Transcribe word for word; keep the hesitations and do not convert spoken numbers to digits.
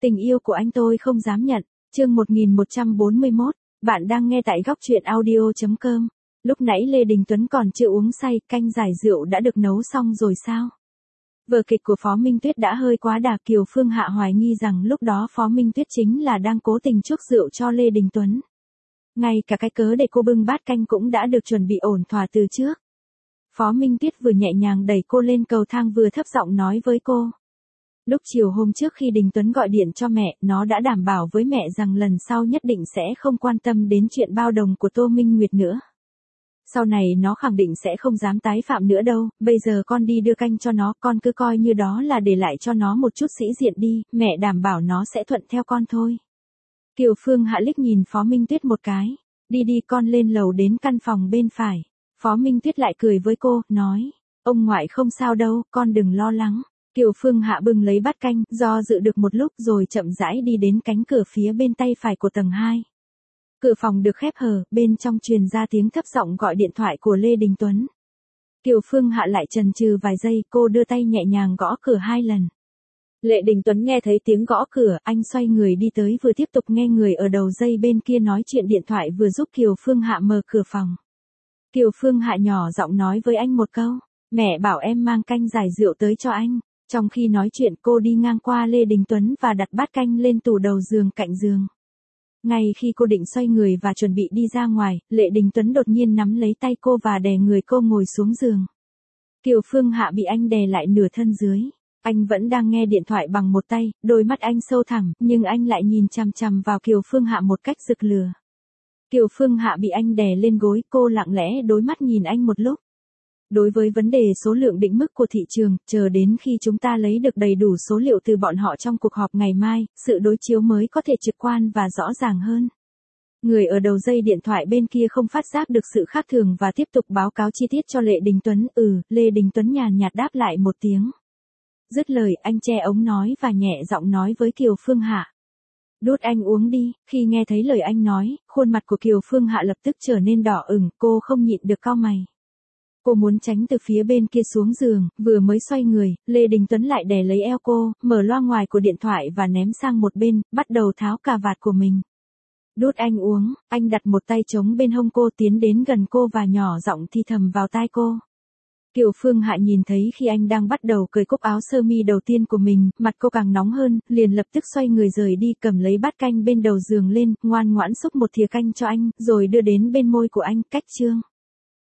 Tình yêu của anh tôi không dám nhận. Chương một nghìn một trăm bốn mươi mốt, bạn đang nghe tại góc truyện audio chấm com. Lúc nãy Lê Đình Tuấn còn chưa uống say, canh giải rượu đã được nấu xong rồi sao? Vở kịch của Phó Minh Tuyết đã hơi quá đà, Kiều Phương Hạ hoài nghi rằng lúc đó Phó Minh Tuyết chính là đang cố tình chuốc rượu cho Lê Đình Tuấn. Ngay cả cái cớ để cô bưng bát canh cũng đã được chuẩn bị ổn thỏa từ trước. Phó Minh Tuyết vừa nhẹ nhàng đẩy cô lên cầu thang vừa thấp giọng nói với cô. Lúc chiều hôm trước khi Đình Tuấn gọi điện cho mẹ, nó đã đảm bảo với mẹ rằng lần sau nhất định sẽ không quan tâm đến chuyện bao đồng của Tô Minh Nguyệt nữa. Sau này nó khẳng định sẽ không dám tái phạm nữa đâu, bây giờ con đi đưa canh cho nó, con cứ coi như đó là để lại cho nó một chút sĩ diện đi, mẹ đảm bảo nó sẽ thuận theo con thôi. Kiều Phương Hạ liếc nhìn Phó Minh Tuyết một cái, đi đi con lên lầu đến căn phòng bên phải. Phó Minh Tuyết lại cười với cô, nói, ông ngoại không sao đâu, con đừng lo lắng. Kiều Phương Hạ bưng lấy bát canh, do dự được một lúc rồi chậm rãi đi đến cánh cửa phía bên tay phải của tầng hai. Cửa phòng được khép hờ, bên trong truyền ra tiếng thấp giọng gọi điện thoại của Lê Đình Tuấn. Kiều Phương Hạ lại chần chừ vài giây, cô đưa tay nhẹ nhàng gõ cửa hai lần. Lê Đình Tuấn nghe thấy tiếng gõ cửa, anh xoay người đi tới vừa tiếp tục nghe người ở đầu dây bên kia nói chuyện điện thoại vừa giúp Kiều Phương Hạ mở cửa phòng. Kiều Phương Hạ nhỏ giọng nói với anh một câu, mẹ bảo em mang canh giải rượu tới cho anh. Trong khi nói chuyện cô đi ngang qua Lê Đình Tuấn và đặt bát canh lên tủ đầu giường cạnh giường. Ngay khi cô định xoay người và chuẩn bị đi ra ngoài, Lê Đình Tuấn đột nhiên nắm lấy tay cô và đè người cô ngồi xuống giường. Kiều Phương Hạ bị anh đè lại nửa thân dưới. Anh vẫn đang nghe điện thoại bằng một tay, đôi mắt anh sâu thẳm, nhưng anh lại nhìn chằm chằm vào Kiều Phương Hạ một cách rực lửa. Kiều Phương Hạ bị anh đè lên gối, cô lặng lẽ đối mắt nhìn anh một lúc. Đối với vấn đề số lượng định mức của thị trường, chờ đến khi chúng ta lấy được đầy đủ số liệu từ bọn họ trong cuộc họp ngày mai, sự đối chiếu mới có thể trực quan và rõ ràng hơn. Người ở đầu dây điện thoại bên kia không phát giác được sự khác thường và tiếp tục báo cáo chi tiết cho Lê Đình Tuấn. Ừ, Lê Đình Tuấn nhàn nhạt đáp lại một tiếng. Dứt lời, anh che ống nói và nhẹ giọng nói với Kiều Phương Hạ. Đút anh uống đi. Khi nghe thấy lời anh nói, khuôn mặt của Kiều Phương Hạ lập tức trở nên đỏ ửng, cô không nhịn được cau mày. Cô muốn tránh từ phía bên kia xuống giường, vừa mới xoay người, Lê Đình Tuấn lại đè lấy eo cô, mở loa ngoài của điện thoại và ném sang một bên, bắt đầu tháo cà vạt của mình. Đút anh uống, anh đặt một tay trống bên hông cô tiến đến gần cô và nhỏ giọng thì thầm vào tai cô. Kiều Phương Hạ nhìn thấy khi anh đang bắt đầu cởi cúc áo sơ mi đầu tiên của mình, mặt cô càng nóng hơn, liền lập tức xoay người rời đi cầm lấy bát canh bên đầu giường lên, ngoan ngoãn xúc một thìa canh cho anh, rồi đưa đến bên môi của anh, cách chương.